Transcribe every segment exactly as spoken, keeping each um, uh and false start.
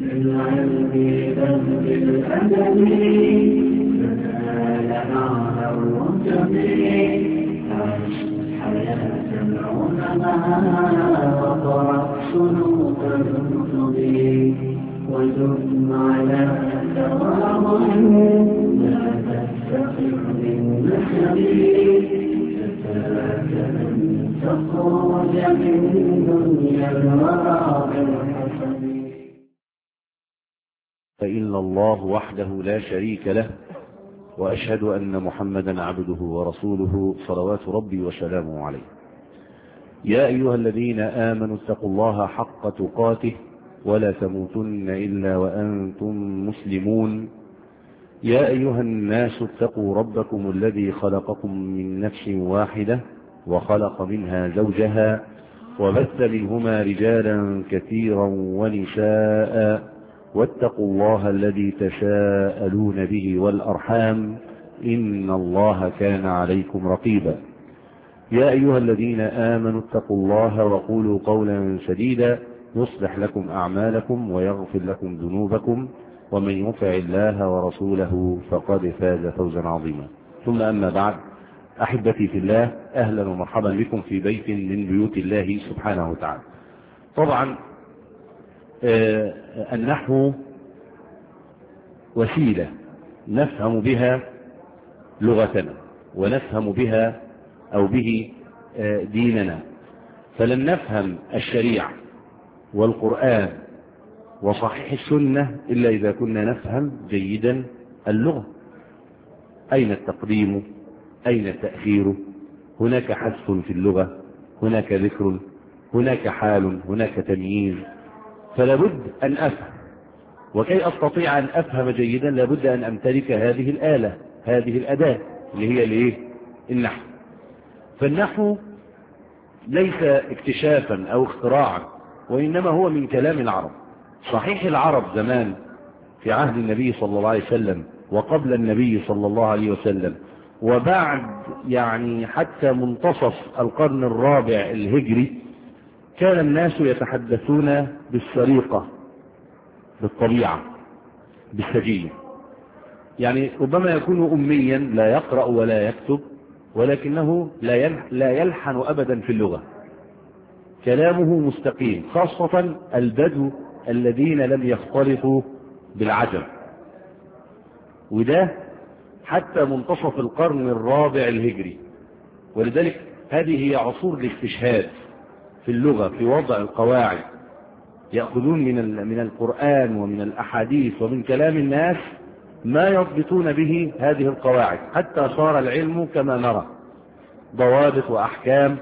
بالعلم بل بالأدب فنال أعلى الرتب عش حياة العلماء وقرأ صنوف الكتب وزد على تواضع لا تستقر بالنسب كفاك أن تخرج من دنيا الورى بالحسب. فإلا الله وحده لا شريك له وأشهد أن محمدا عبده ورسوله صلوات ربي وسلامه عليه. يا أيها الذين آمنوا اتقوا الله حق تقاته ولا تموتن إلا وأنتم مسلمون. يا أيها الناس اتقوا ربكم الذي خلقكم من نفس واحدة وخلق منها زوجها وبث منهما رجالا كثيرا ونساء واتقوا الله الذي تساءلون به والأرحام إن الله كان عليكم رقيبا. يا أيها الذين آمنوا اتقوا الله وقولوا قولا سديدا يصلح لكم أعمالكم ويغفر لكم ذنوبكم ومن يطع الله ورسوله فقد فاز فوزا عظيما. ثم أما بعد، أحبتي في الله، أهلا ومرحبا بكم في بيت من بيوت الله سبحانه وتعالى. طبعا آه النحو وسيلة نفهم بها لغتنا ونفهم بها أو به آه ديننا، فلن نفهم الشريعة والقرآن وصحيح السنة إلا إذا كنا نفهم جيدا اللغة. أين التقديم؟ أين التأخير؟ هناك حذف في اللغة، هناك ذكر، هناك حال، هناك تمييز، فلابد أن أفهم. وكي أستطيع أن أفهم جيدا لابد أن أمتلك هذه الآلة، هذه الأداة اللي هي الإيه؟ النحو. فالنحو ليس اكتشافا أو اختراعا، وإنما هو من كلام العرب. صحيح العرب زمان في عهد النبي صلى الله عليه وسلم وقبل النبي صلى الله عليه وسلم وبعد يعني حتى منتصف القرن الرابع الهجري كان الناس يتحدثون بالسريقة، بالطبيعة، بالسجية. يعني ربما يكون أميا لا يقرأ ولا يكتب، ولكنه لا يلحن أبدا في اللغة، كلامه مستقيم، خاصة البدو الذين لم يختلطوا بالعجم. وده حتى منتصف القرن الرابع الهجري. ولذلك هذه هي عصور الاستشهاد في اللغة، في وضع القواعد. يأخذون من من القرآن ومن الأحاديث ومن كلام الناس ما يضبطون به هذه القواعد، حتى صار العلم كما نرى ضوابط وأحكام.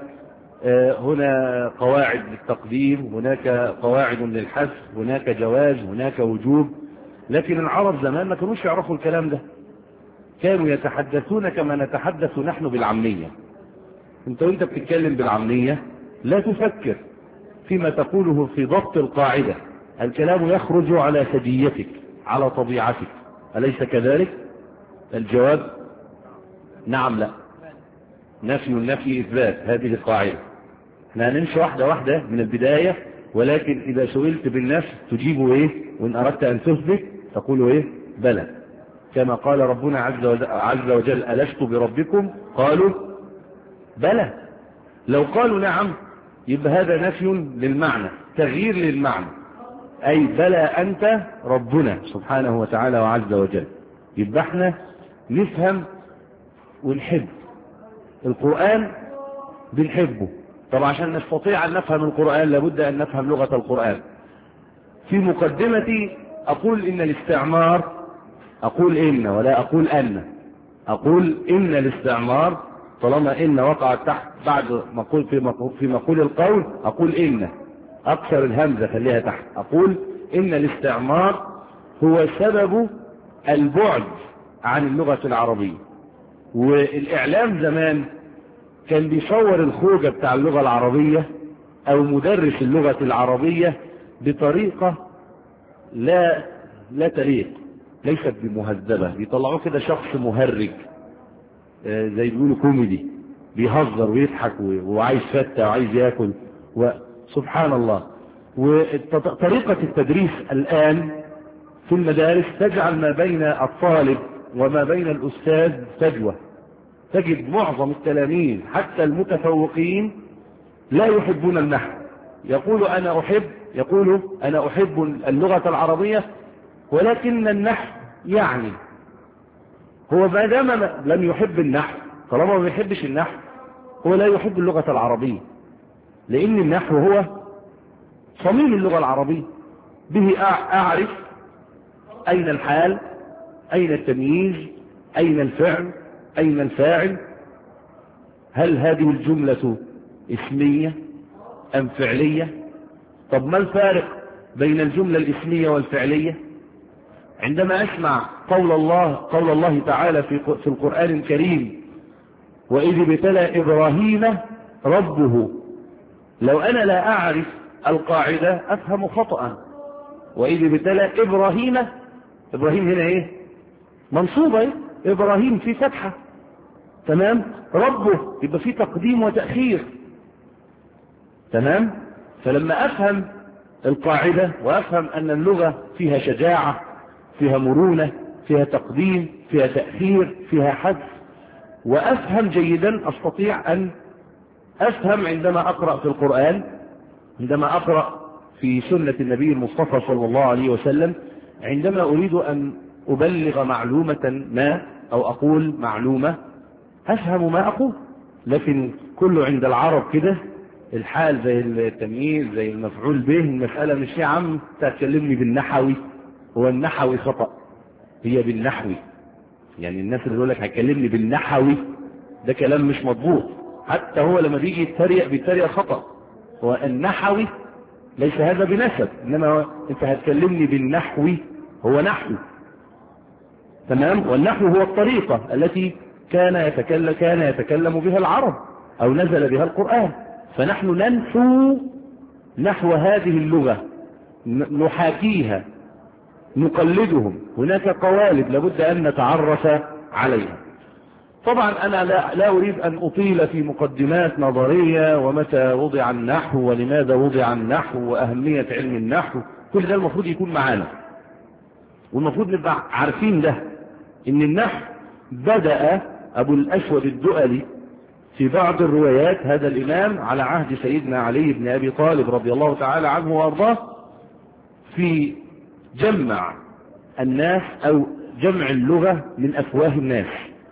هنا قواعد للتقديم، هناك قواعد للحذف، هناك جواز، هناك وجوب. لكن العرب زمان ما كانوش يعرفوا الكلام ده، كانوا يتحدثون كما نتحدث نحن بالعامية. انت وانت بتتكلم بالعامية لا تفكر فيما تقوله في ضبط القاعدة، الكلام يخرج على سجيتك، على طبيعتك، أليس كذلك؟ الجواب نعم لا. نفي النفي إثبات، هذه القاعدة. احنا هنمشي واحدة واحدة من البداية، ولكن إذا سئلت بالنفي تجيبوا إيه؟ وإن أردت أن تثبت تقولوا إيه؟ بلى، كما قال ربنا عز وجل ألست بربكم؟ قالوا بلى. لو قالوا نعم يبقى هذا نفي للمعنى، تغيير للمعنى، أي بلى أنت ربنا سبحانه وتعالى وعز وجل. يبقى احنا نفهم ونحب القرآن، بنحبه. طبعا عشان نستطيع أن نفهم القرآن لابد أن نفهم لغة القرآن. في مقدمتي أقول إن الاستعمار، أقول إن ولا أقول أن، أقول إن الاستعمار، طالما إن وقعت تحت بعد مقول في مقول, في مقول القول أقول إن، أكثر الهمزة خليها تحت، أقول إن الاستعمار هو سبب البعد عن اللغة العربية. والإعلام زمان كان بيصور الخوجة بتاع اللغة العربية أو مدرس اللغة العربية بطريقة لا لا تليق، ليست بمهذبة. بيطلعوه كده شخص مهرج، زي بيقولوا كوميدي، بيهزر ويضحك وعايز فتة وعايز ياكل، وسبحان الله. وطريقة التدريس الآن في المدارس تجعل ما بين الطالب وما بين الأستاذ فجوة. تجد معظم التلاميذ حتى المتفوقين لا يحبون النحو، يقول أنا أحب يقول أنا أحب اللغة العربية ولكن النحو يعني. هو ما دام لم يحب النحو، طالما ما يحبش النحو هو لا يحب اللغة العربية، لأن النحو هو صميم اللغة العربية، به أعرف أين الحال، أين التمييز، أين الفعل، أين الفاعل، هل هذه الجملة اسمية أم فعلية؟ طب ما الفارق بين الجملة الاسمية والفعلية؟ عندما أسمع قول الله قول الله تعالى في في القرآن الكريم وإذ ابتلى إبراهيم ربه، لو أنا لا أعرف القاعدة أفهم خطأ. وإذ ابتلى إبراهيم، إبراهيم هنا إيه؟ منصوبة إيه؟ إبراهيم في فتحة، تمام؟ ربه يبقى في تقديم وتأخير، تمام؟ فلما أفهم القاعدة وأفهم أن اللغة فيها شجاعة، فيها مرونة، فيها تقديم، فيها تأخير، فيها حذف، وأفهم جيدا أستطيع أن أفهم عندما أقرأ في القرآن، عندما أقرأ في سنة النبي المصطفى صلى الله عليه وسلم، عندما أريد أن أبلغ معلومة ما أو أقول معلومة أفهم ما أقول. لكن كله عند العرب كده الحال زي التمييز زي المفعول به، المسألة مش يا عم تكلمني بالنحوي، هو النحوي خطأ، هي بالنحوي. يعني الناس اللي يقول لك هيكلمني بالنحوي ده كلام مش مضبوط، حتى هو لما بيجي يتريق بيتريق خطأ. هو النحوي ليس هذا بنسب، انما انت هتكلمني بالنحوي، هو نحو، تمام؟ والنحو هو الطريقة التي كان يتكلم كان يتكلم بها العرب او نزل بها القرآن، فنحن ننحو نحو هذه اللغة، نحاكيها، نقلدهم. هناك قوالب لابد أن نتعرف عليها. طبعا أنا لا, لا أريد أن أطيل في مقدمات نظرية ومتى وضع النحو ولماذا وضع النحو وأهمية علم النحو، كل ده المفروض يكون معانا، والمفروض نبقى عارفين ده، إن النحو بدأ أبو الأسود الدؤلي في بعض الروايات، هذا الإمام على عهد سيدنا علي بن أبي طالب رضي الله تعالى عنه وأرضاه، في جمع الناس أو جمع اللغة من أفواه الناس،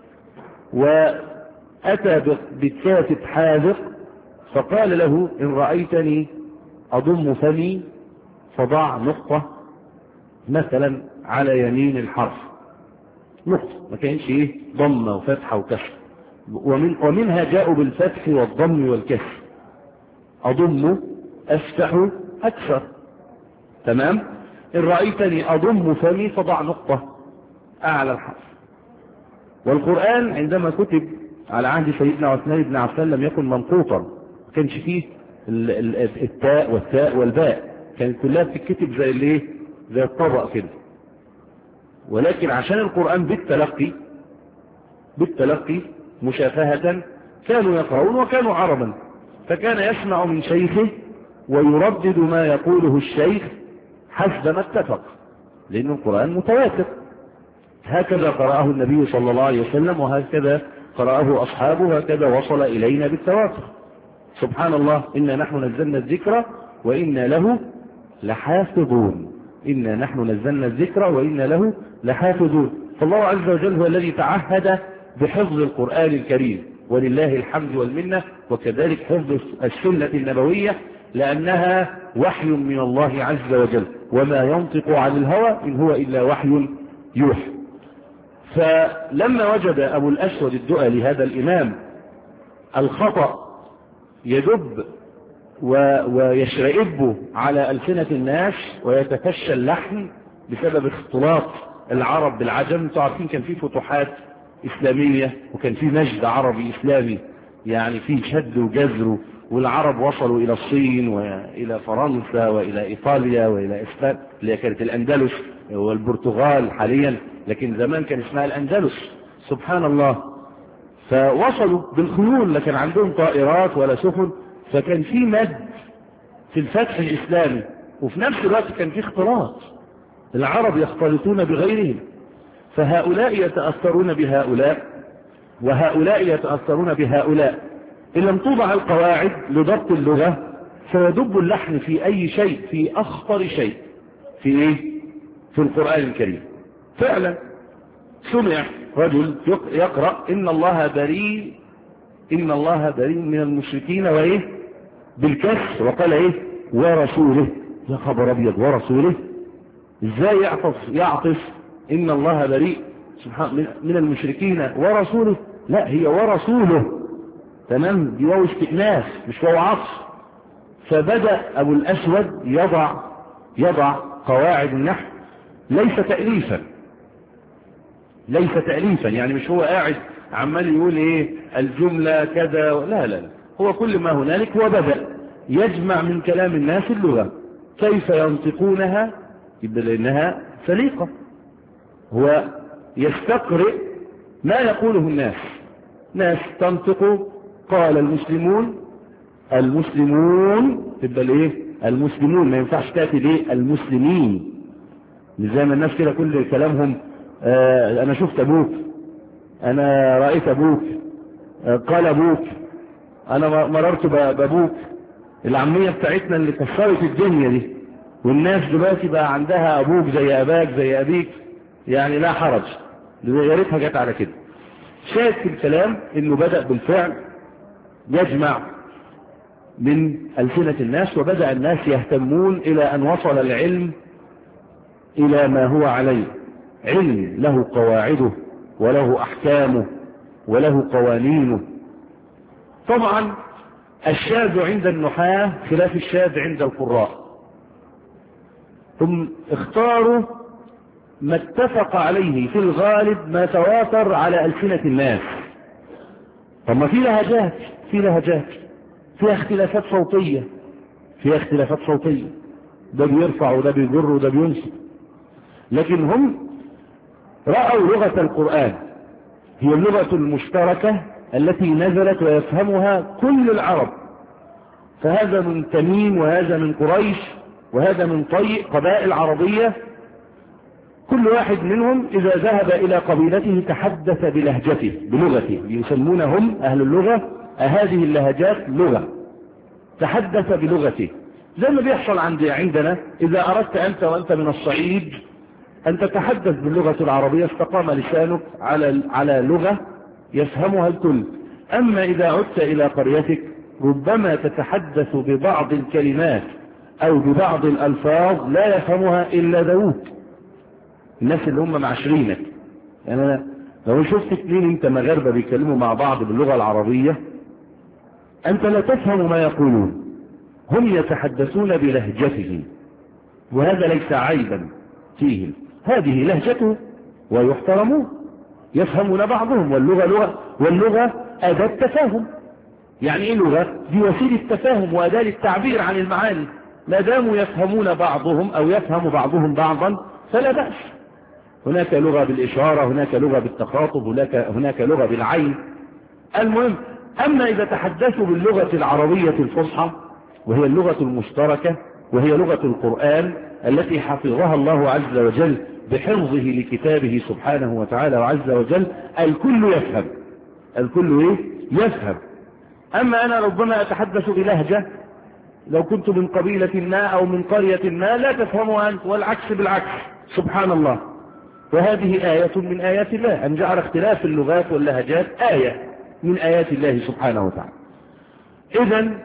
وأتى بالكاتب حاذق فقال له إن رأيتني أضم فمي فضع نقطة مثلا على يمين الحرف، نقطة، ما كانش إيه ضمة وفتحة وكسر، ومن ومنها جاءوا بالفتح والضم والكسر، أضم أفتح أكثر، تمام؟ إن رأيتني أضم فمي فضع نقطة أعلى الحرف. والقرآن عندما كتب على عهد سيدنا عثمان بن عفان لم يكن منقوطا، ما كانش فيه التاء والتاء والباء، كانت كلها بتتكتب زي الايه؟ زي الطبق كده. ولكن عشان القرآن بالتلقي بالتلقي مشافهة كانوا يقرؤون وكانوا عربا، فكان يسمع من شيخه ويردد ما يقوله الشيخ حسب ما اتفق، لأن القرآن متواتر. هكذا قرأه النبي صلى الله عليه وسلم، وهكذا قرأه أصحابه، وهكذا وصل إلينا بالتواتر. سبحان الله، إنا نحن نزلنا الذكر وإنا له لحافظون، إنا نحن نزلنا الذكر وإنا له لحافظون. فالله عز وجل هو الذي تعهد بحفظ القرآن الكريم، ولله الحمد والمنة، وكذلك حفظ السنة النبوية، لأنها وحي من الله عز وجل، وما ينطق عن الهوى إن هو إلا وحي يوحى. فلما وجد أبو الأسود الدؤلي هذا الإمام الخطأ يدب ويشرئب على ألسنة الناس ويتفشى اللحن بسبب اختلاط العرب بالعجم، تعرفين كان في فتوحات إسلامية وكان في مجد عربي إسلامي، يعني في شد وجزر، والعرب وصلوا إلى الصين وإلى فرنسا وإلى إيطاليا وإلى إسبانيا اللي كانت الأندلس والبرتغال حاليا، لكن زمان كان اسمها الأندلس. سبحان الله. فوصلوا بالخيول، لكن عندهم طائرات ولا سفن، فكان في مد في الفتح الإسلامي، وفي نفس الوقت كان في اختلاط، العرب يختلطون بغيرهم، فهؤلاء يتأثرون بهؤلاء وهؤلاء يتأثرون بهؤلاء. إن لم توضع القواعد لضبط اللغة فيدب اللحن في أي شيء، في أخطر شيء في إيه؟ في القرآن الكريم. فعلا سمع رجل يقرأ إن الله بريء إن الله بريء من المشركين وإيه بالكسر، وقال إيه ورسوله. يا خبر أبيض، ورسوله إزاي يعطف يعطف إن الله بريء سبحان من المشركين ورسوله؟ لا، هي ورسوله، تمام، دي واو استئناس مش واو عطف. فبدأ أبو الأسود يضع يضع قواعد النحو، ليس تأليفا ليس تأليفا يعني مش هو قاعد عمال يقول ايه الجملة كذا، لا لا هو كل ما هنالك هو بدأ يجمع من كلام الناس اللغة كيف ينطقونها، يبقى لأنها سليقة، هو يستقرئ ما يقوله الناس. ناس تنطق قال المسلمون المسلمون تبقى الايه المسلمون، ما ينفعش تأتي ليه المسلمين، مش زي ما الناس كده كل كلامهم آه انا شفت ابوك، انا رأيت ابوك، آه قال ابوك، انا مررت بابوك. العامية بتاعتنا اللي كسرت الدنيا دي، والناس دلوقتي بقى عندها ابوك زي اباك زي ابيك، يعني لا حرج، يا ريتها جت على كده. شاهد في الكلام انه بدأ بالفعل يجمع من ألسنة الناس، وبدأ الناس يهتمون إلى أن وصل العلم إلى ما هو عليه، علم له قواعده وله أحكامه وله قوانينه. طبعا الشاذ عند النحاة خلاف الشاذ عند القراء، هم اختاروا ما اتفق عليه في الغالب ما تواتر على ألسنة الناس. طب في لهجات في لهجات فيها اختلافات صوتية فيها اختلافات صوتية ده بيرفع وده بيجر وده بينصب، لكن هم رأوا لغة القرآن هي اللغة المشتركة التي نزلت ويفهمها كل العرب، فهذا من تميم وهذا من قريش وهذا من طي قبائل عربية، كل واحد منهم إذا ذهب إلى قبيلته تحدث بلهجته بلغته، يسمونهم أهل اللغة هذه اللهجات لغة، تحدث بلغته. زي ما بيحصل عند عندنا إذا أردت أنت وأنت من الصعيد أن تتحدث باللغة العربية استقام لسانك على على لغة يفهمها الكل. أما إذا عدت إلى قريتك ربما تتحدث ببعض الكلمات أو ببعض الألفاظ لا يفهمها إلا ذووك، الناس اللي هم معاشرينك. يعني أنا لو شفت اثنين انت مغاربة بيتكلموا مع بعض باللغة العربية انت لا تفهم ما يقولون، هم يتحدثون بلهجتهم وهذا ليس عيبا فيهم، هذه لهجته ويحترمون، يفهمون بعضهم، واللغة لغة واللغة أداة تفاهم. يعني ايه لغة؟ دي وسيلة تفاهم وأداة للتعبير عن المعاني، ما داموا يفهمون بعضهم أو يفهم بعضهم بعضا فلا بأس. هناك لغة بالإشارة، هناك لغة بالتخاطب، هناك هناك لغة بالعين. المهم، أما إذا تحدثوا باللغة العربية الفصحى وهي اللغة المشتركة وهي لغة القرآن التي حفظها الله عز وجل بحفظه لكتابه سبحانه وتعالى وعز وجل، الكل يفهم الكل إيه؟ يفهم. أما أنا ربما أتحدث بلهجة لو كنت من قبيلة ما أو من قرية ما لا تفهمها أنت، والعكس بالعكس، سبحان الله. وهذه آية من آيات الله، أن جعل اختلاف اللغات واللهجات آية من آيات الله سبحانه وتعالى. إذن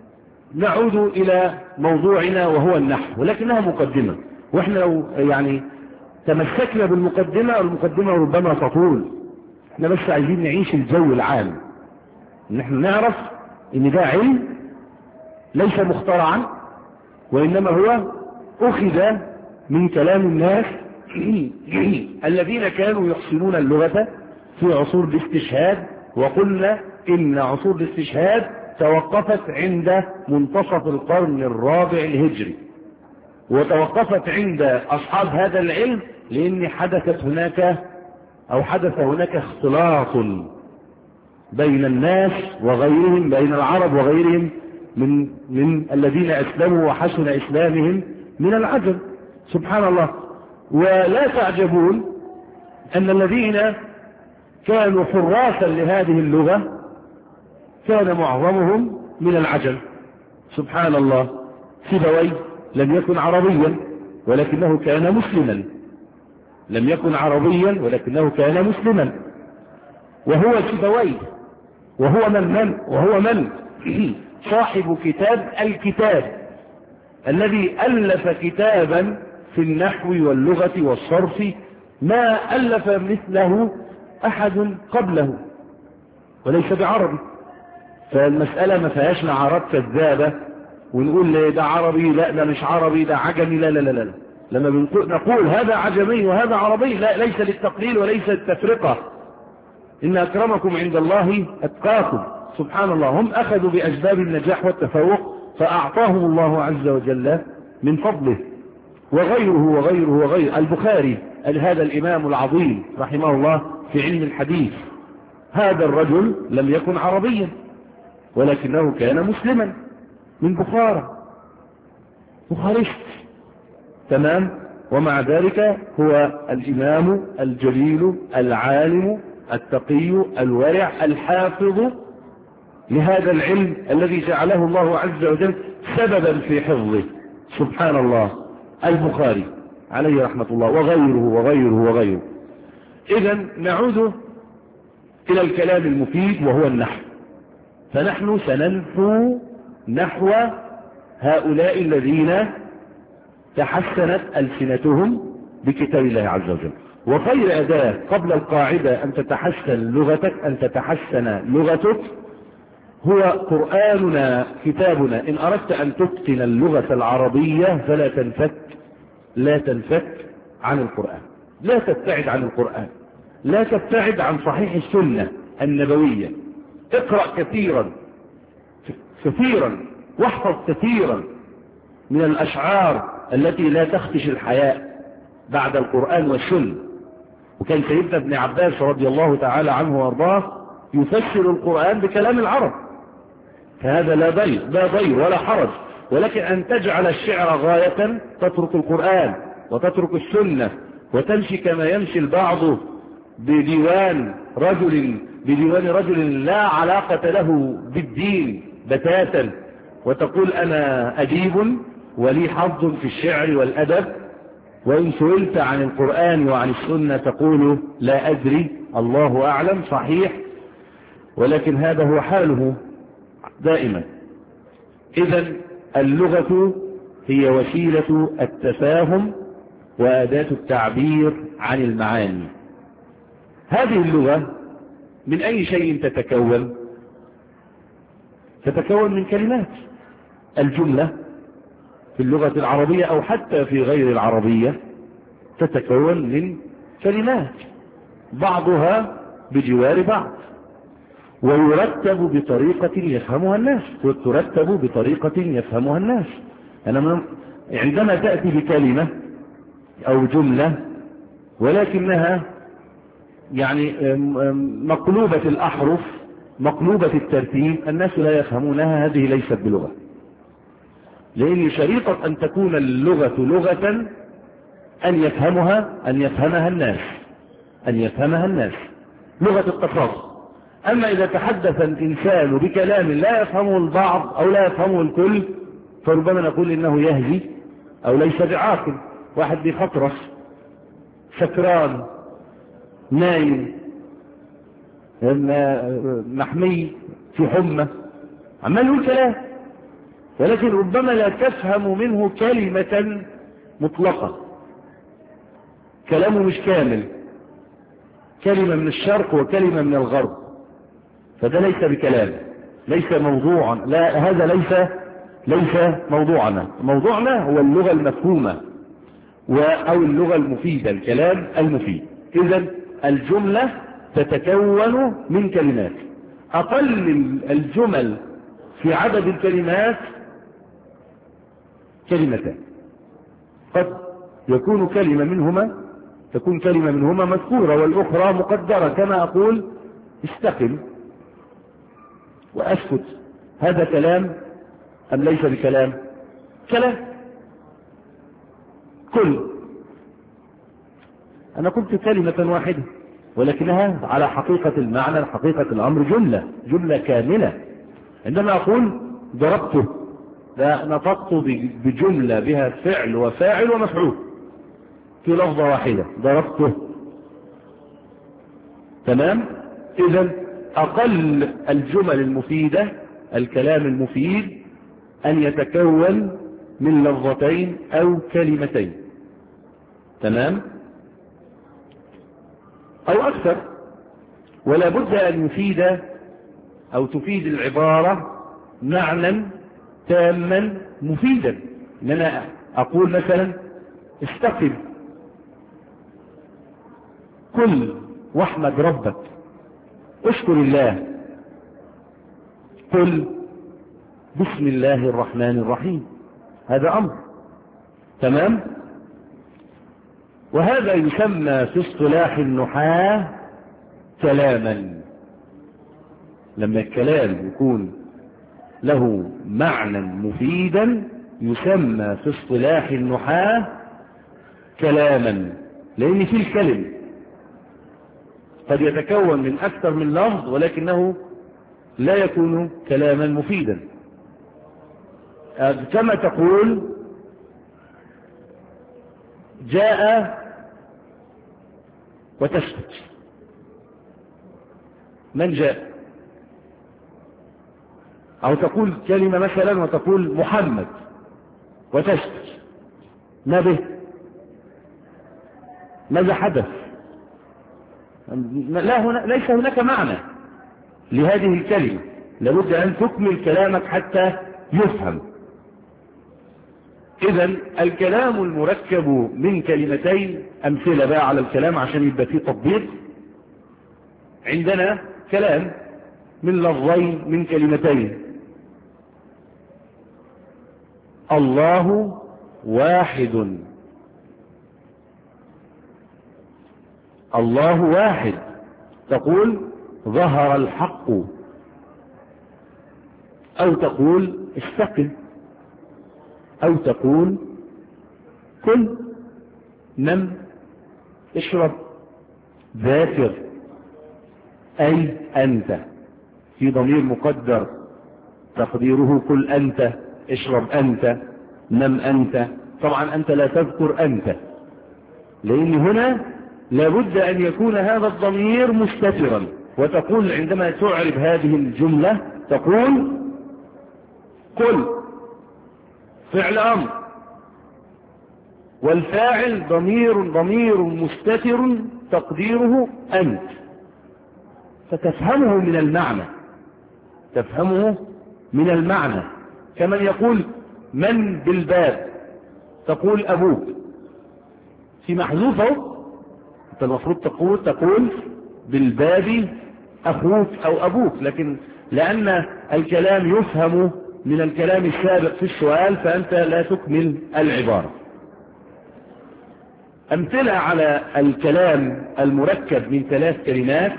نعود إلى موضوعنا وهو النحو، ولكنها مقدمة، وإحنا لو يعني تمسكنا بالمقدمة المقدمة ربما تطول، احنا بس عايزين نعيش الجو العام، ان احنا نعرف ان ده علم ليس مخترعا، وإنما هو أخذ من كلام الناس الذين كانوا يحسنون اللغة في عصور الاستشهاد. وقلنا إن عصور الاستشهاد توقفت عند منتصف القرن الرابع الهجري، وتوقفت عند أصحاب هذا العلم لأن حدثت هناك أو حدث هناك اختلاط بين الناس وغيرهم، بين العرب وغيرهم من من الذين أسلموا وحسن إسلامهم من العجم. سبحان الله. ولا تعجبون أن الذين كانوا حراسا لهذه اللغة كان معظمهم من العجم. سبحان الله. سيبويه لم يكن عربيا ولكنه كان مسلما، لم يكن عربيا ولكنه كان مسلما. وهو سيبويه وهو من من وهو من صاحب كتاب الكتاب الذي ألف كتابا في النحو واللغة والصرف ما ألف مثله أحد قبله وليس بعربي. فالمسألة ما فيهاش نعرات كذابة ونقول ده عربي لا ده مش عربي ده عجمي لا لا لا لا. لما نقول هذا عجمي وهذا عربي لا، ليس للتقليل وليس التفرقة. إن أكرمكم عند الله أتقاكم. سبحان الله. هم أخذوا بأسباب النجاح والتفوق فأعطاهم الله عز وجل من فضله. وغيره وغيره وغيره. البخاري هذا الإمام العظيم رحمه الله في علم الحديث، هذا الرجل لم يكن عربيا ولكنه كان مسلما من بخارى، بخارست تمام. ومع ذلك هو الإمام الجليل العالم التقي الورع الحافظ لهذا العلم الذي جعله الله عز وجل سببا في حفظه. سبحان الله. البخاري عليه رحمة الله وغيره وغيره وغيره. إذن نعود إلى الكلام المفيد وهو النحو. فنحن سننحو نحو هؤلاء الذين تحسنت ألسنتهم بكتاب الله عز وجل. وخير أداة قبل القاعدة أن تتحسن لغتك أن تتحسن لغتك هو قرآننا كتابنا. إن أردت أن تتقن اللغة العربية فلا تنفك لا تنفك عن القرآن، لا تبتعد عن القرآن، لا تبتعد عن صحيح السنة النبوية. اقرأ كثيرا كثيرا واحفظ كثيرا من الأشعار التي لا تخدش الحياء بعد القرآن والسنة. وكان سيدنا ابن عباس رضي الله تعالى عنه وارضاه يفسر القرآن بكلام العرب، فهذا لا ضير لا ضير ولا حرج. ولكن أن تجعل الشعر غاية تترك القرآن وتترك السنة وتمشي كما يمشي البعض بديوان رجل بديوان رجل لا علاقة له بالدين بتاتا، وتقول أنا أديب ولي حظ في الشعر والأدب، وإن سئلت عن القرآن وعن السنة تقول لا أدري الله أعلم. صحيح، ولكن هذا هو حاله دائما. إذن اللغة هي وسيلة التفاهم وأداة التعبير عن المعاني. هذه اللغة من أي شيء تتكون؟ تتكون من كلمات. الجملة في اللغة العربية أو حتى في غير العربية تتكون من كلمات بعضها بجوار بعض، ويرتب بطريقة يفهمها الناس وترتب بطريقة يفهمها الناس. أنا عندما تأتي بكلمة أو جملة ولكنها يعني مقلوبة الأحرف مقلوبة الترتيب الناس لا يفهمونها، هذه ليست بلغة. لأن شريطة أن تكون اللغة لغة أن يفهمها أن يفهمها الناس أن يفهمها الناس لغة التفاصيل. أما إذا تحدث الإنسان بكلام لا يفهمه البعض أو لا يفهمه الكل فربما نقول إنه يهزي أو ليس بعاقل. واحد بيخطرس سكران نايم محمي في حمى عمال يقول كلام، ولكن ربما لا تفهم منه كلمة مطلقة، كلامه مش كامل، كلمة من الشرق وكلمة من الغرب، فده ليس بكلام، ليس موضوعا. لا، هذا ليس ليس موضوعنا. موضوعنا هو اللغة المفهومة أو اللغة المفيدة، الكلام المفيد. إذن الجملة تتكون من كلمات. أقل الجمل في عدد الكلمات كلمتان، قد يكون كلمة منهما تكون كلمة منهما مذكورة والأخرى مقدرة، كما أقول استقم وأسكت. هذا كلام أم ليس بكلام؟ كلام. كل. أنا قلت كلمة واحدة ولكنها على حقيقة المعنى حقيقة الأمر جملة جملة كاملة. عندما أقول ضربته لا نطقت بجملة بها فعل وفاعل ومفعول في لفظة واحدة ضربته. تمام. إذن أقل الجمل المفيدة الكلام المفيد أن يتكون من لفظتين أو كلمتين. تمام. أو أكثر. ولا بد أن يفيد أو تفيد العبارة معنى تاما مفيدا. إن أنا أقول مثلا استقم كل واحمد ربك اشكر الله قل بسم الله الرحمن الرحيم. هذا أمر. تمام. وهذا يسمى في اصطلاح النحاة كلاما. لما الكلام يكون له معنى مفيدا يسمى في اصطلاح النحاة كلاما، لأن في الكلم قد يتكون من أكثر من لفظ ولكنه لا يكون كلاما مفيدا. كما تقول جاء وتسكت. من جاء؟ أو تقول كلمة مثلا وتقول محمد وتسكت. ما به؟ ماذا حدث؟ لا هنا ليس هناك معنى لهذه الكلمة. لابد أن تكمل كلامك حتى يفهم. إذن الكلام المركب من كلمتين. أمثلة بقى على الكلام عشان يبقى فيه تطبيق. عندنا كلام من لفظين من كلمتين. الله واحد. الله واحد. تقول ظهر الحق أو تقول استقم أو تقول كل نم اشرب ذاكر أي أنت. في ضمير مقدر تقديره كل أنت اشرب أنت نم أنت. طبعا أنت لا تذكر أنت لأن هنا لابد أن يكون هذا الضمير مستترا. وتقول عندما تعرب هذه الجملة تقول قل فعل أمر والفاعل ضمير ضمير مستتر تقديره أنت. فتفهمه من المعنى تفهمه من المعنى. كمن يقول من بالباب تقول أبوك. في محذوفه أنت المفروض تقول تقول بالباب أخوك أو أبوك، لكن لأن الكلام يفهم من الكلام السابق في السؤال فأنت لا تكمل العبارة. أمثلة على الكلام المركب من ثلاث كلمات.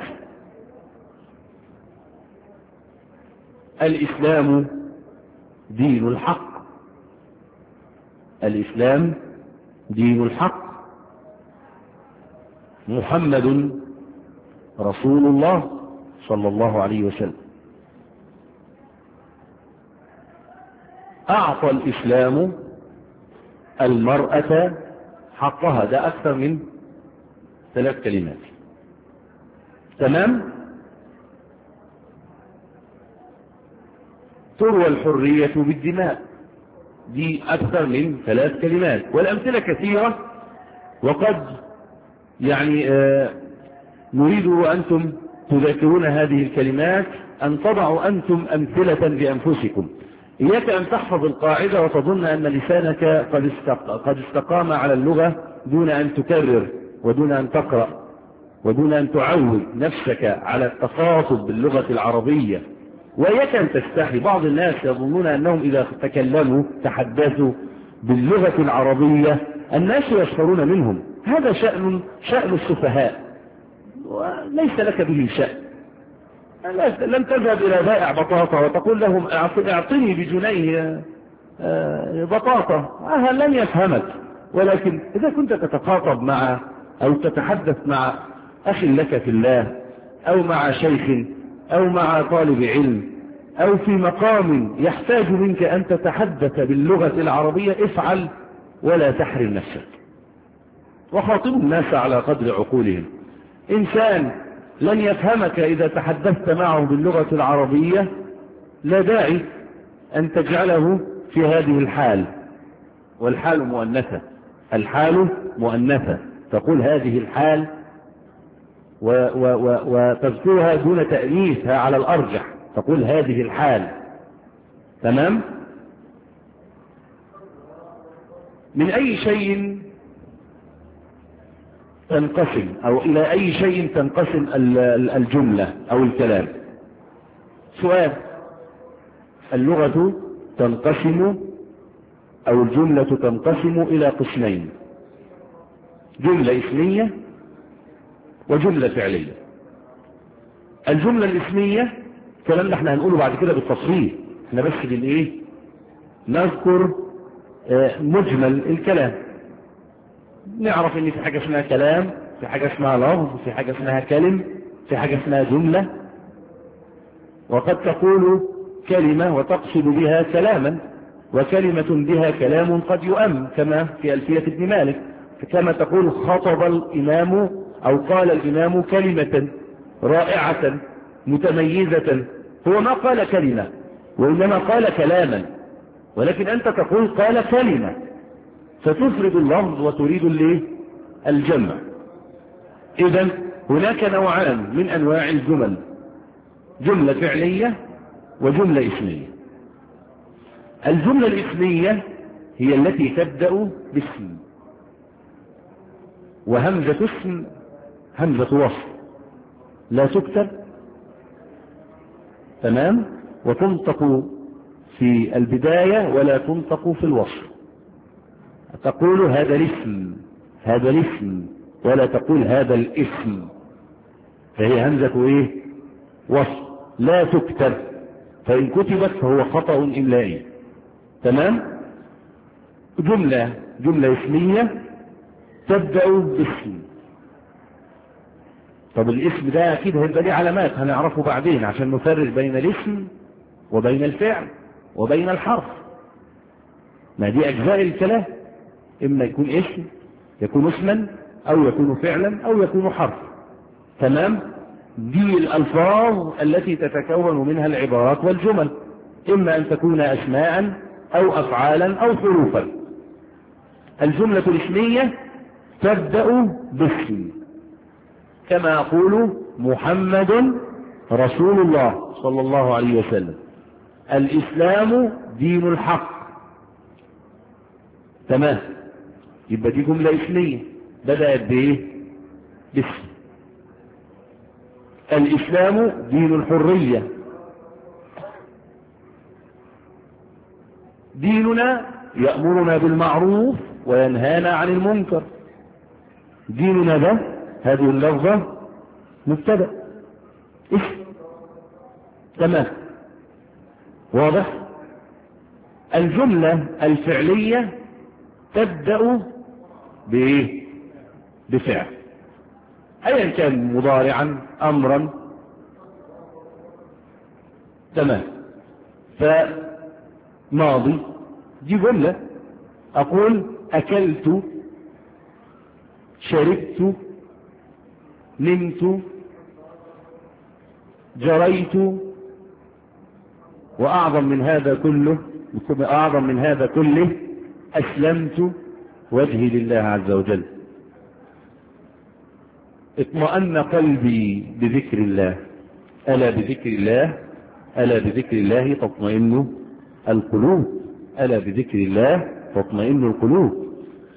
الإسلام دين الحق. الإسلام دين الحق. محمد رسول الله صلى الله عليه وسلم. أعطى الإسلام المرأة حقها. ده أكثر من ثلاث كلمات. تمام. تروى الحرية بالدماء. دي أكثر من ثلاث كلمات. والأمثلة كثيرة. وقد يعني آه نريد وأنتم تذاكرون هذه الكلمات أن تضعوا أنتم أمثلة بأنفسكم. إياك أن تحفظ القاعدة وتظن أن لسانك قد قد استقام على اللغة دون أن تكرر ودون أن تقرأ ودون أن تعود نفسك على التخاطب باللغة العربية. وإياك أن تستحي. بعض الناس يظنون أنهم إذا تكلموا تحدثوا باللغة العربية الناس يسخرون منهم. هذا شأن شأن السفهاء وليس لك به شأن. لن تذهب إلى بائع بطاطا وتقول لهم اعطني بجنيه بطاطا. هذا لن يفهمك ولكن إذا كنت تتخاطب مع أو تتحدث مع أخ لك في الله أو مع شيخ أو مع طالب علم أو في مقام يحتاج منك أن تتحدث باللغة العربية افعل ولا تحرم نفسك، وخاطب الناس على قدر عقولهم. إنسان لن يفهمك إذا تحدثت معه باللغة العربية لا داعي أن تجعله في هذه الحال، والحال مؤنثة، الحال مؤنثة، تقول هذه الحال وتذكرها دون تأنيثها على الأرجح، تقول هذه الحال. تمام؟ من أي شيء تنقسم أو إلى أي شيء تنقسم الجملة أو الكلام؟ سؤال. اللغة تنقسم أو الجملة تنقسم إلى قسمين: جملة اسمية وجملة فعلية. الجملة الاسمية كلام احنا هنقوله بعد كده بالتفصيل، احنا بس بالايه نذكر مجمل الكلام، نعرف ان في حاجة اسمها كلام، في حاجة اسمها لفظ، في حاجة اسمها كلم، في حاجة اسمها جملة. وقد تقول كلمة وتقصد بها كلاما، وكلمة بها كلام قد يؤم، كما في ألفية ابن مالك، كما تقول خطب الإمام أو قال الإمام كلمة رائعة متميزة، هو ما قال كلمة وإنما قال كلاما، ولكن أنت تقول قال كلمة، فتفرد اللفظ وتريد الايه الجمع. إذن هناك نوعان من أنواع الجمل: جملة فعلية وجملة اسمية. الجملة الاسمية هي التي تبدأ باسم، وهمزة اسم همزة وصف لا تكتب، تمام، وتنطق في البداية ولا تنطق في الوصف. تقول هذا الاسم، هذا الاسم، ولا تقول هذا الاسم، فهي همزة ايه وصف لا تكتب، فإن كتبت فهو خطأ إملائي. تمام. جملة جملة اسمية تبدأ باسم. طب الاسم ده اكيد هيبقى ليه علامات هنعرفه بعدين عشان نفرق بين الاسم وبين الفعل وبين الحرف. ما دي اجزاء الكلام، اما يكون اسم، يكون اسما، او يكون فعلا، او يكون حرف. تمام. دي الالفاظ التي تتكون منها العبارات والجمل، اما ان تكون اسماء او افعالا او حروفا. الجملة الاسمية تبدأ باسم، كما أقول محمد رسول الله صلى الله عليه وسلم، الإسلام دين الحق. تمام. يبقى دي جملة اسمية بدأت بإيه؟ باسم. الإسلام دين الحرية، ديننا يأمرنا بالمعروف وينهانا عن المنكر. ديننا ده هذه اللفظة مبتدأ اسم. تمام. واضح. الجملة الفعلية تبدأ بإيه؟ بفعل، أيا كان مضارعا أمرا. تمام. فماضي دي جملة، أقول أكلت، شربت، نمت، جريت. وأعظم من هذا كله أعظم من هذا كله أسلمت وجهي لله عز وجل. اطمأن قلبي بذكر الله، ألا بذكر الله ألا بذكر الله تطمئن القلوب، ألا بذكر الله تطمئن القلوب.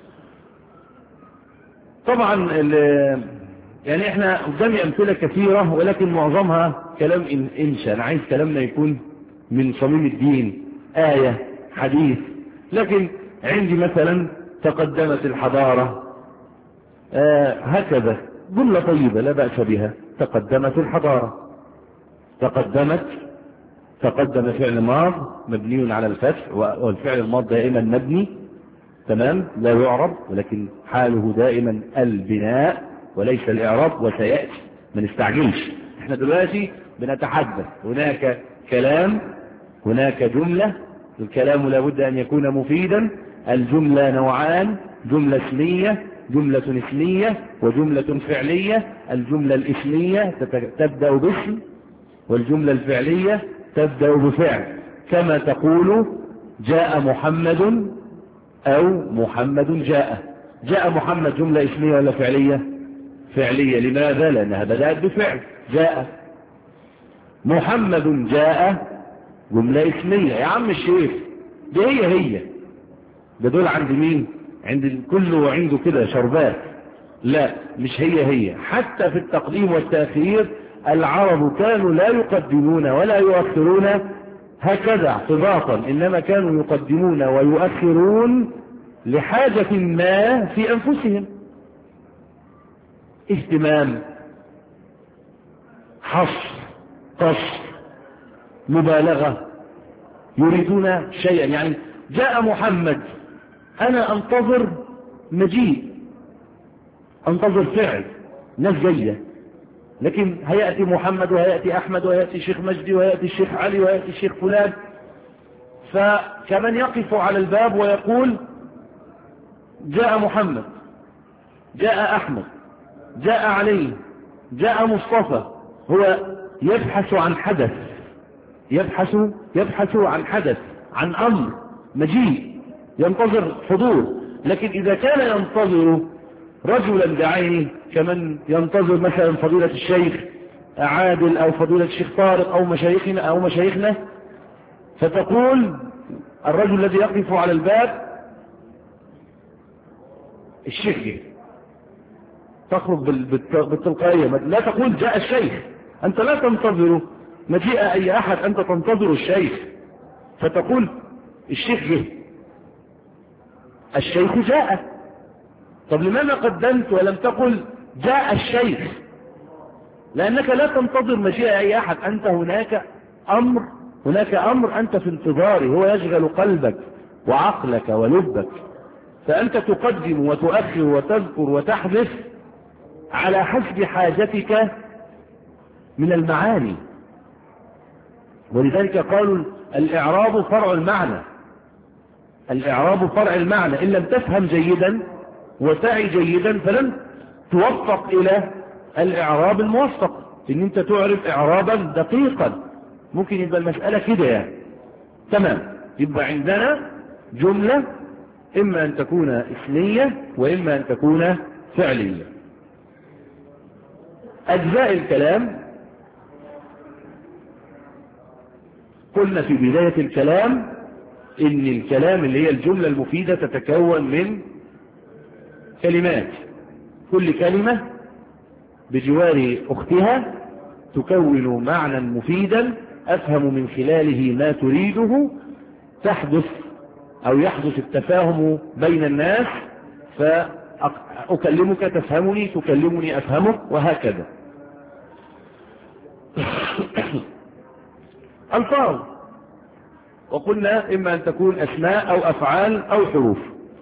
طبعا يعني احنا قدامي امثله كثيره، ولكن معظمها كلام انشاء. انا عايز كلامنا يكون من صميم الدين، آية، حديث. لكن عندي مثلا تقدمت الحضارة، آه هكذا جملة طيبة لا بأس بها. تقدمت الحضارة، تقدمت، تقدم فعل ماض مبني على الفتح، والفعل الماض دائما مبني. تمام، لا يعرب، ولكن حاله دائما البناء وليس الإعراب، وسيأتي ما نستعجلش. احنا دلوقتي بنتحدث، هناك كلام، هناك جملة، الكلام لابد أن يكون مفيدا. الجملة نوعان، جملة اسمية، جملة اسمية وجملة فعلية. الجملة الاسمية تبدأ باسم، والجملة الفعلية تبدأ بفعل، كما تقول جاء محمد أو محمد جاء. جاء محمد جملة اسمية ولا فعلية؟ فعلية. لماذا؟ لأنها بدأت بفعل جاء. محمد جاء جملة اسمية. يا عم الشيخ دي هي هي، ده دول عند مين؟ عند الكل وعنده كده شربات. لا، مش هي هي. حتى في التقديم والتأخير العرب كانوا لا يقدمون ولا يؤخرون هكذا اعتباطا، إنما كانوا يقدمون ويؤخرون لحاجة ما في أنفسهم، اهتمام، حصر، قصر، مبالغة، يريدون شيئا. يعني جاء محمد، أنا أنتظر مجيء، أنتظر فعل، ناس جاية، لكن هيأتي محمد وهيأتي أحمد وهيأتي الشيخ مجدي وهيأتي الشيخ علي وهيأتي الشيخ فلان. فكمن يقف على الباب ويقول جاء محمد، جاء أحمد، جاء علي، جاء مصطفى. هو يبحث عن حدث، يبحث يبحث عن حدث، عن أمر مجيء، ينتظر حضور. لكن إذا كان ينتظر رجلا بعينه، كمن ينتظر مثلا فضيلة الشيخ عادل أو فضيلة الشيخ طارق أو مشايخنا أو مشايخنا، فتقول الرجل الذي يقف على الباب الشيخ جه، تخرج بالتلقائية، لا تقول جاء الشيخ. أنت لا تنتظر مجيء أي أحد، أنت تنتظر الشيخ، فتقول الشيخ جه، الشيخ جاء. طب لماذا قدمت ولم تقل جاء الشيخ؟ لأنك لا تنتظر مجيء أي أحد، أنت هناك أمر، هناك أمر أنت في انتظاره، هو يشغل قلبك وعقلك ولبك، فأنت تقدم وتؤخر وتذكر وتحذف على حسب حاجتك من المعاني. ولذلك قالوا الإعراب فرع المعنى، الإعراب فرع المعنى. إن لم تفهم جيدا وتعي جيدا فلن توفق إلى الإعراب الموفق، إن أنت تعرف إعرابا دقيقا. ممكن يبقى المسألة كده يعني. تمام، يبقى عندنا جملة إما أن تكون اسمية وإما أن تكون فعلية. أجزاء الكلام قلنا في بداية الكلام إن الكلام اللي هي الجملة المفيدة تتكون من كلمات، كل كلمة بجوار أختها تكون معنى مفيدا أفهم من خلاله ما تريده، تحدث أو يحدث التفاهم بين الناس، فأكلمك تفهمني، تكلمني أفهمك، وهكذا. ألفاظ، وقلنا إما أن تكون أسماء أو أفعال أو حروف.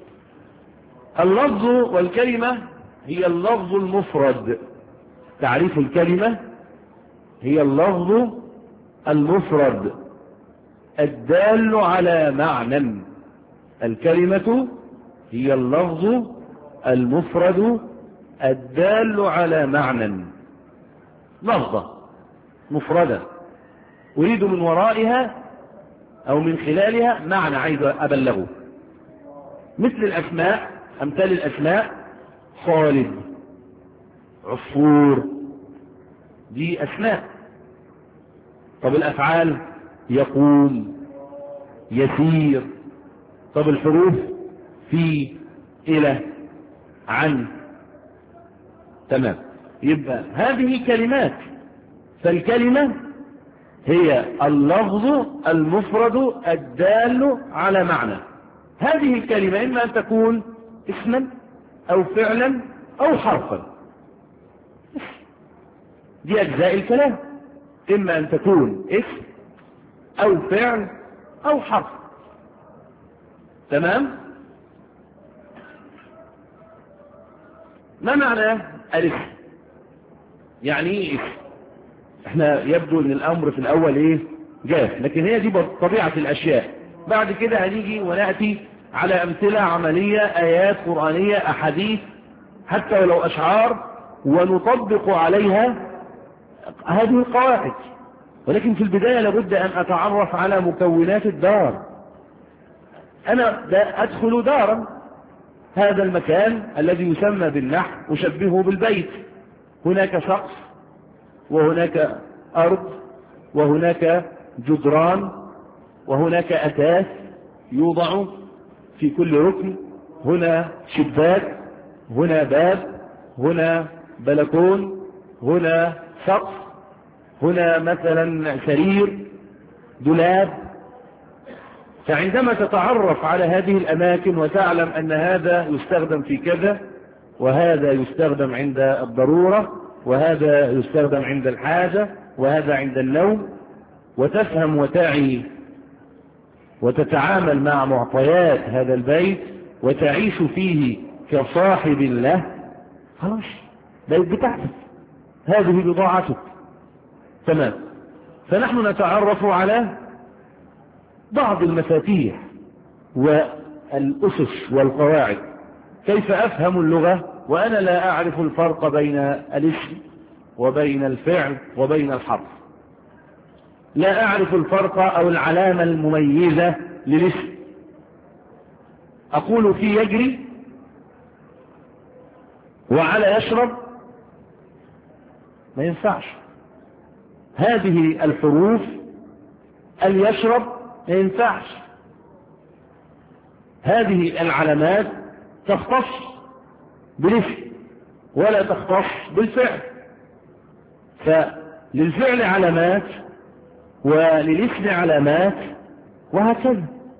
اللفظ والكلمة هي اللفظ المفرد. تعريف الكلمة هي اللفظ المفرد الدال على معنى. الكلمة هي اللفظ المفرد الدال على معنى، لفظة مفردة أريد من ورائها أو من خلالها معنى عايز أبلغه. مثل الأسماء، أمثال الأسماء خالد، عصفور، دي أسماء. طب الأفعال يقوم، يسير. طب الحروف في، إلى، عن. تمام، يبقى هذه كلمات. فالكلمة هي اللفظ المفرد الدال على معنى. هذه الكلمة إما أن تكون اسما أو فعلا أو حرفا، دي أجزاء الكلام، إما أن تكون اسم أو فعل أو حرف. تمام. ما معنى الاسم؟ يعني ايه اسم؟ احنا يبدو ان الامر في الاول ايه جاف، لكن هي دي طبيعة الاشياء. بعد كده هنيجي ونأتي على امثلة عملية، ايات قرآنية، احاديث، حتى ولو اشعار، ونطبق عليها هذه القواعد. ولكن في البداية لابد ان اتعرف على مكونات الدار. انا ادخل دارا، هذا المكان الذي يسمى بالنحو أشبهه بالبيت، هناك سقف وهناك أرض وهناك جدران وهناك أثاث يوضع في كل ركن، هنا شباك، هنا باب، هنا بلكون، هنا سقف، هنا مثلا سرير، دولاب. فعندما تتعرف على هذه الأماكن وتعلم أن هذا يستخدم في كذا، وهذا يستخدم عند الضرورة، وهذا يستخدم عند الحاجة، وهذا عند النوم، وتفهم وتعي وتتعامل مع معطيات هذا البيت وتعيش فيه كصاحب له، خلاص بيت بتاعتك، هذه بضاعتك. تمام. فنحن نتعرف على بعض المفاتيح والأسس والقواعد. كيف أفهم اللغة وأنا لا أعرف الفرق بين الاسم وبين الفعل وبين الحرف؟ لا أعرف الفرق أو العلامة المميزة للاسم. أقول في يجري وعلى يشرب، ما ينفعش. هذه الحروف أن يشرب ما ينفعش. هذه العلامات تختص بالاسم ولا تختص بالفعل. فللفعل علامات وللاسم علامات وهكذا.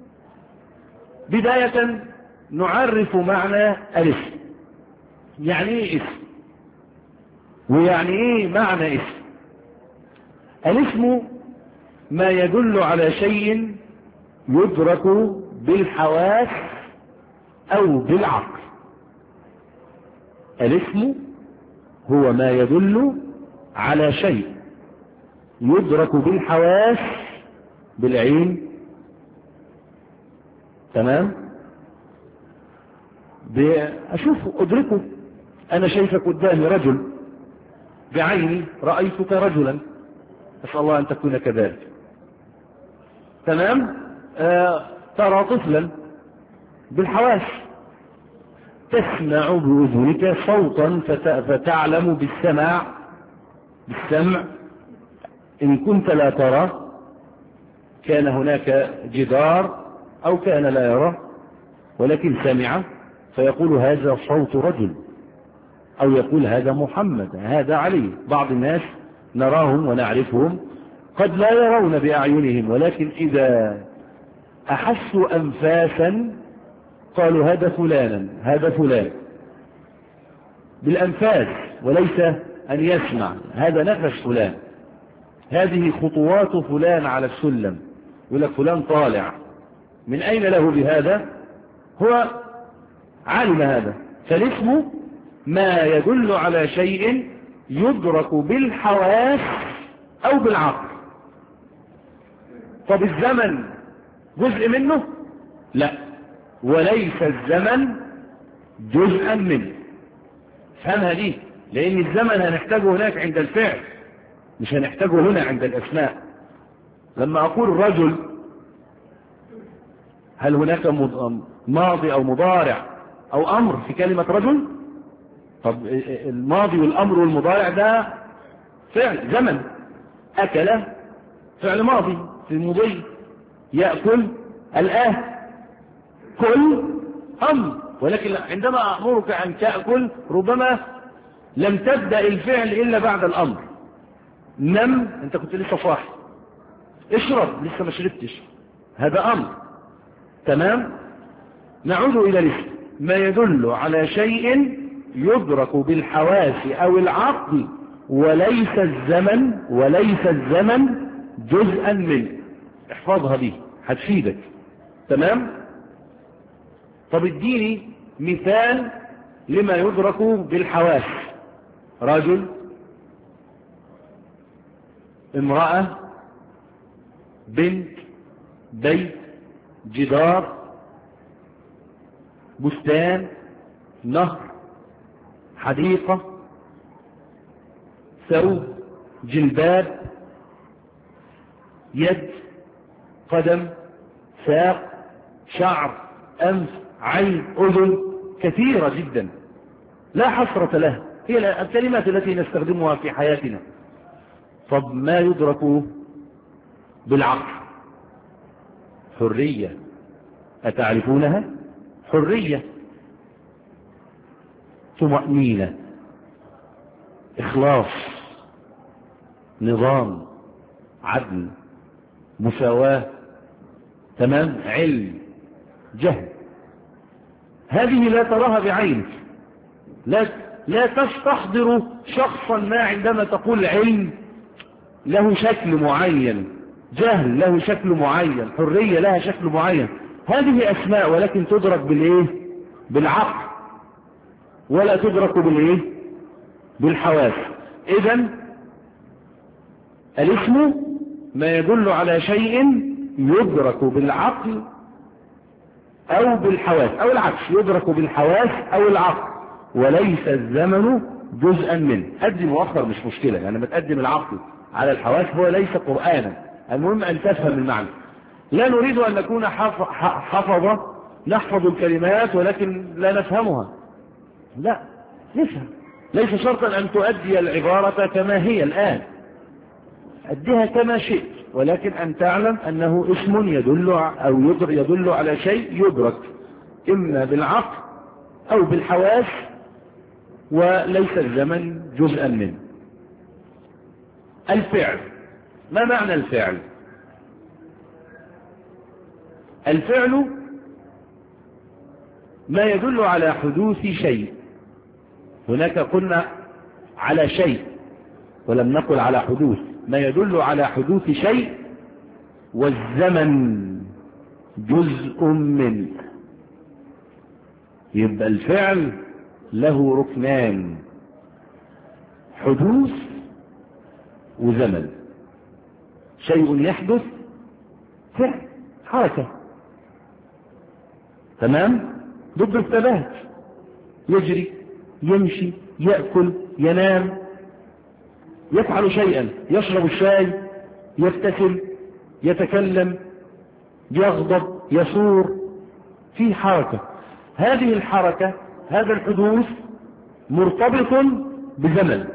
بداية نعرف معنى الاسم. يعني ايه اسم ويعني ايه معنى اسم؟ الاسم ما يدل على شيء يدرك بالحواس او بالعقل. الاسم هو ما يدل على شيء يدرك بالحواس، بالعين، تمام، بأشوف أدركه. أنا شايفك قدامي رجل بعيني، رأيتك رجلا، أسأل الله أن تكون كذلك. تمام. آه ترى طفلا بالحواس، تسمع بأذنك صوتا فتعلم بالسماع بالسمع. إن كنت لا ترى كان هناك جدار أو كان لا يرى ولكن سمع، فيقول هذا صوت رجل، أو يقول هذا محمد، هذا علي. بعض الناس نراهم ونعرفهم قد لا يرون بأعينهم، ولكن إذا أحسوا أنفاسا قالوا هذا فلانا، هذا فلان، بالأنفاس وليس أن يسمع. هذا نفس فلان، هذه خطوات فلان على السلم. يقول لك فلان طالع، من أين له بهذا؟ هو علم هذا. فالاسم ما يدل على شيء يدرك بالحواس أو بالعقل. طب الزمن جزء منه؟ لا، وليس الزمن جزءا منه. فهمها دي، لأن الزمن هنحتاجه هناك عند الفعل، مش هنحتاجه هنا عند الأسماء. لما أقول رجل، هل هناك ماضي أو مضارع أو أمر في كلمة رجل؟ طب الماضي والأمر والمضارع ده فعل زمن. أكل فعل ماضي في المضي، يأكل الآن، كل أمر. ولكن عندما أمرك أن تأكل ربما لم تبدأ الفعل إلا بعد الأمر. نم، أنت كنت لسه صاحي. اشرب، لسه ما شربتش، هذا أمر. تمام. نعود إلى الاسم، ما يدل على شيء يدرك بالحواس أو العقل، وليس الزمن وليس الزمن جزءا منه. احفظها دي هتفيدك. تمام. طب اديني مثال لما يدرك بالحواس، رجل، امرأة، بنت، بيت، جدار، بستان، نهر، حديقة، ثوب، جلباب، يد، قدم، ساق، شعر، أنف، عين، أذن، كثيرة جدا لا حصرة لها، هي الكلمات التي نستخدمها في حياتنا. طب ما يدرك بالعقل؟ حرية، أتعرفونها؟ حرية، طمأنينة، إخلاص، نظام، عدل، مساواة، تمام، علم، جهل. هذه لا تراها بعينك، لا لا تستحضر شخصا ما عندما تقول علم له شكل معين، جهل له شكل معين، حرية لها شكل معين. هذه أسماء ولكن تدرك بالإيه؟ بالعقل، ولا تدرك بالإيه؟ بالحواس. إذن الاسم ما يدل على شيء يدرك بالعقل أو بالحواس، أو العكس، يدرك بالحواس أو العقل، وليس الزمن جزءا منه. قدم وأخر مش مشكلة، يعني لما تقدم العقل على الحواس هو ليس قرآنا، المهم أن تفهم المعنى. لا نريد أن نكون حفظ نحفظ الكلمات ولكن لا نفهمها، لا نفهم. ليس شرطا أن تؤدي العبارة كما هي الآن، أديها كما شئت، ولكن أن تعلم أنه اسم يدل أو يدل على شيء يدرك إما بالعقل أو بالحواس، وليس الزمن جزءا منه. الفعل، ما معنى الفعل؟ الفعل ما يدل على حدوث شيء. هناك قلنا على شيء ولم نقل على حدوث، ما يدل على حدوث شيء، والزمن جزء منه. يبقى الفعل له ركنان، حدوث وزمن. شيء يحدث، فعل، حركة، تمام، ضد الثبات، يجري، يمشي، يأكل، ينام، يفعل شيئا، يشرب الشاي، يبتسم، يتكلم، يغضب، يثور، في حركة. هذه الحركة، هذا الحدوث مرتبط بزمن،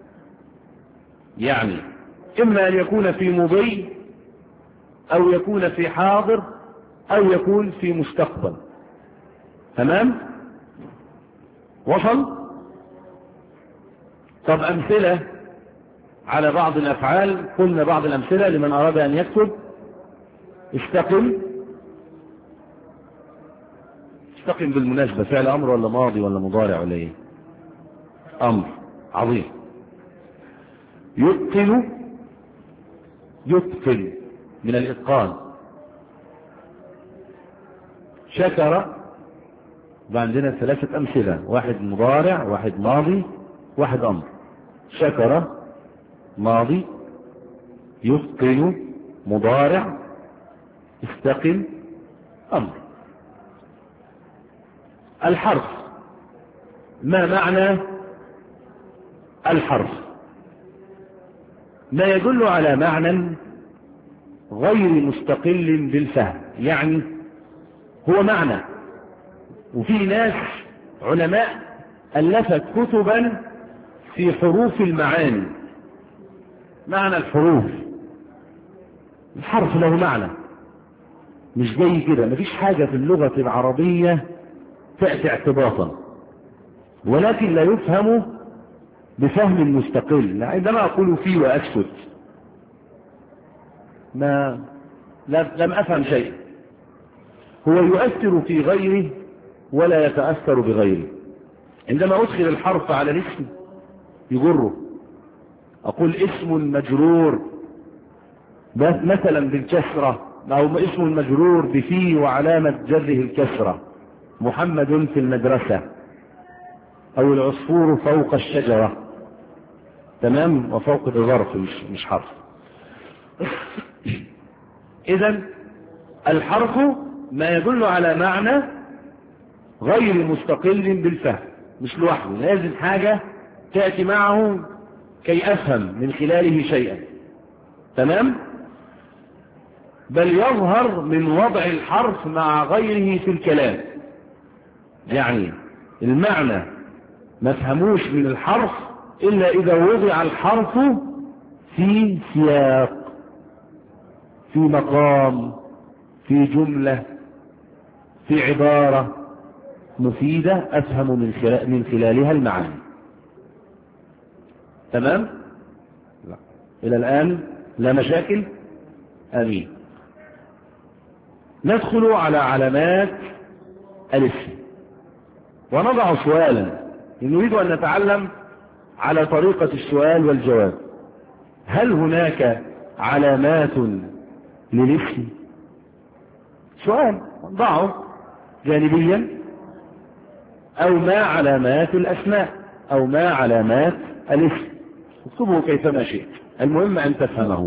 يعني إما أن يكون في مضي أو يكون في حاضر أو يكون في مستقبل. تمام؟ وصل؟ طب أمثلة على بعض الأفعال، قلنا بعض الأمثلة لمن أراد أن يكتب. استقم، استقم بالمناسبة فعل أمر ولا ماضي ولا مضارع ولا إيه؟ أمر، عظيم. يتقن، يتقن من الإتقان. شكر، وعندنا ثلاثة أمثلة، واحد مضارع، واحد ماضي، واحد أمر. شكر ماضي، يتقن مضارع، استقم أمر. الحرف، ما معنى الحرف؟ ما يدل على معنى غير مستقل بالفهم، يعني هو معنى. وفي ناس علماء ألفت كتبا في حروف المعاني، معنى الحروف. الحرف له معنى، مش زي كده، مفيش حاجة في اللغة العربية تأتي اعتباطا، ولكن لا يفهم بفهم مستقل. عندما أقول فيه وأسكت، ما لم أفهم شيء. هو يؤثر في غيره ولا يتأثر بغيره. عندما أدخل الحرف على الاسم يجره، أقول اسم مجرور مثلا بالكسرة، أو اسم مجرور بفي وعلامة جره الكسرة، محمد في المدرسة. أو العصفور فوق الشجرة. تمام. وفوق ده ظرف مش مش حرف. إذن الحرف ما يدل على معنى غير مستقل بالفهم، مش لوحده، لازم حاجة تأتي معه كي أفهم من خلاله شيئا. تمام. بل يظهر من وضع الحرف مع غيره في الكلام، يعني المعنى ما فهموش من الحرف إلا إذا وضع الحرف في سياق، في مقام، في جملة، في عبارة مفيدة أفهم من خلال من خلالها المعنى. تمام. لا. إلى الآن لا مشاكل. آمين. ندخل على علامات الاسم ونضع سؤالا نريد أن نتعلم على طريقة السؤال والجواب. هل هناك علامات للاسم؟ سؤال ضعه جانبيا. أو ما علامات الأسماء أو ما علامات الاسم، اكتبه كيفما شئت، المهم أن تفهمه.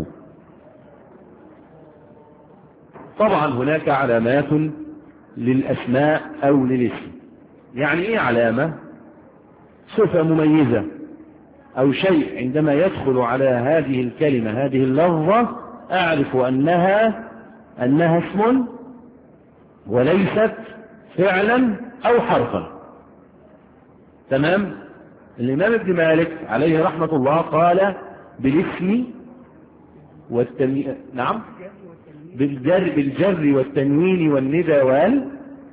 طبعا هناك علامات للأسماء أو للاسم. يعني إيه علامة؟ صفة مميزة أو شيء عندما يدخل على هذه الكلمة هذه اللفظة أعرف أنها أنها اسم وليست فعلا أو حرفا. تمام. الإمام ابن مالك عليه رحمة الله قال بالاسم والتنوين، نعم، بالجر, بالجر والتنوين والندى وال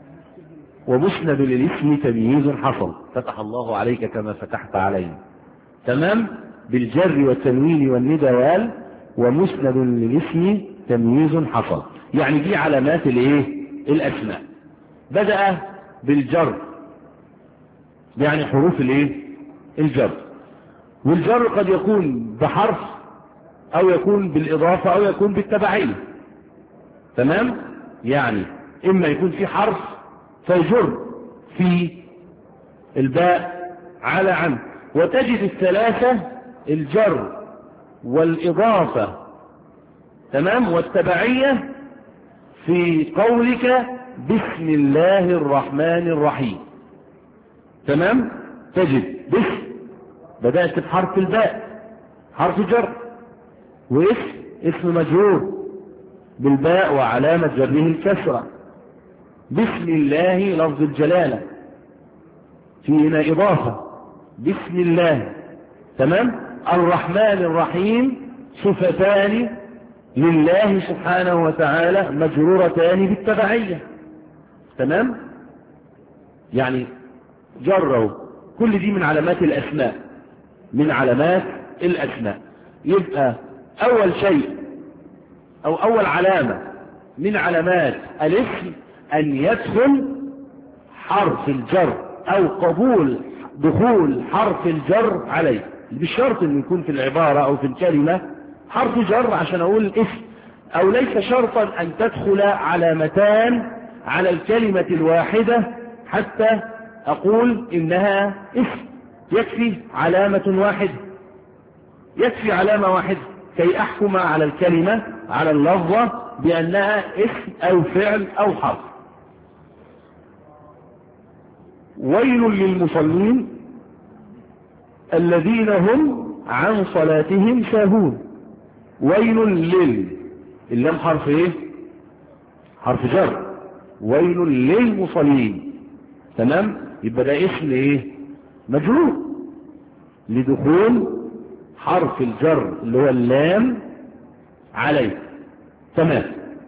ومسند للاسم تمييز حصل. فتح الله عليك كما فتحت علينا. تمام. بالجر والتنوين والندى وال ومسند للاسم تمييز حصل. يعني دي علامات الايه؟ الاسماء. بدأ بالجر، يعني حروف الايه؟ الجر. والجر قد يكون بحرف او يكون بالاضافة او يكون بالتبعية. تمام. يعني اما يكون في حرف فيجر في الباء على عن، وتجد الثلاثة الجر والإضافة تمام والتبعية في قولك بسم الله الرحمن الرحيم. تمام. تجد بسم بدأت بحرف الباء حرف جر، واسم اسم مجرور بالباء وعلامة جره الكسرة. بسم الله لفظ الجلالة فينا إضافة بسم الله. تمام. الرحمن الرحيم صفتان لله سبحانه وتعالى مجرورتان بالتبعية. تمام. يعني جروا كل دي من علامات الأسماء، من علامات الأسماء. يبقى أول شيء أو أول علامة من علامات الاسم أن يدخل حرف الجر أو قبول دخول حرف الجر عليه، بشرط أن يكون في العبارة أو في الكلمة حرف جر عشان أقول اسم، أو ليس شرطا أن تدخل علامتان على الكلمة الواحدة حتى أقول إنها اسم. يكفي علامة واحدة، يكفي علامة واحدة كي أحكم على الكلمة على اللفظة بأنها اسم أو فعل أو حرف. ويل للمصلين الذين هم عن صلاتهم ساهون. ويل لل اللام حرف ايه؟ حرف جر. ويل للمصلين. تمام. يبقى ده اسم ايه؟ مجرور لدخول حرف الجر اللي هو اللام عليه. تمام.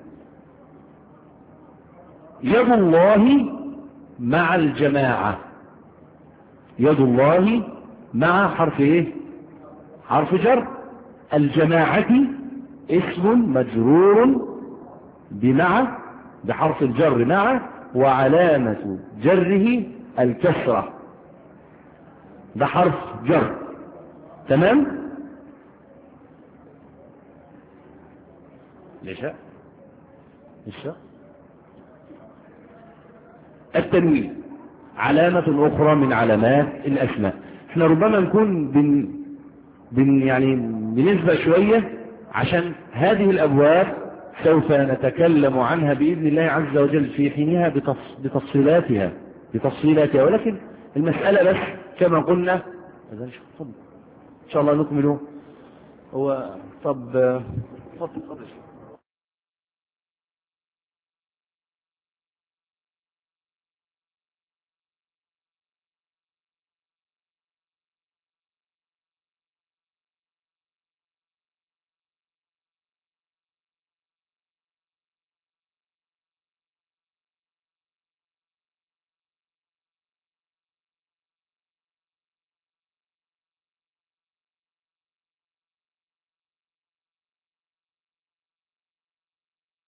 يد الله مع الجماعة. يد الله مع حرف ايه؟ حرف جر. الجماعة اسم مجرور بمع بحرف الجر مع وعلامة جره الكسرة، ده حرف جر. تمام. ليش ليش التنوين علامة أخرى من علامات الأسماء. احنا ربما نكون بن بن يعني بنسبة شوية، عشان هذه الأبواب سوف نتكلم عنها بإذن الله عز وجل في حينها بتفصيلاتها بتفصيلاتها ولكن المسألة بس كما قلنا إن شاء الله نكمله. هو طب فضل فضل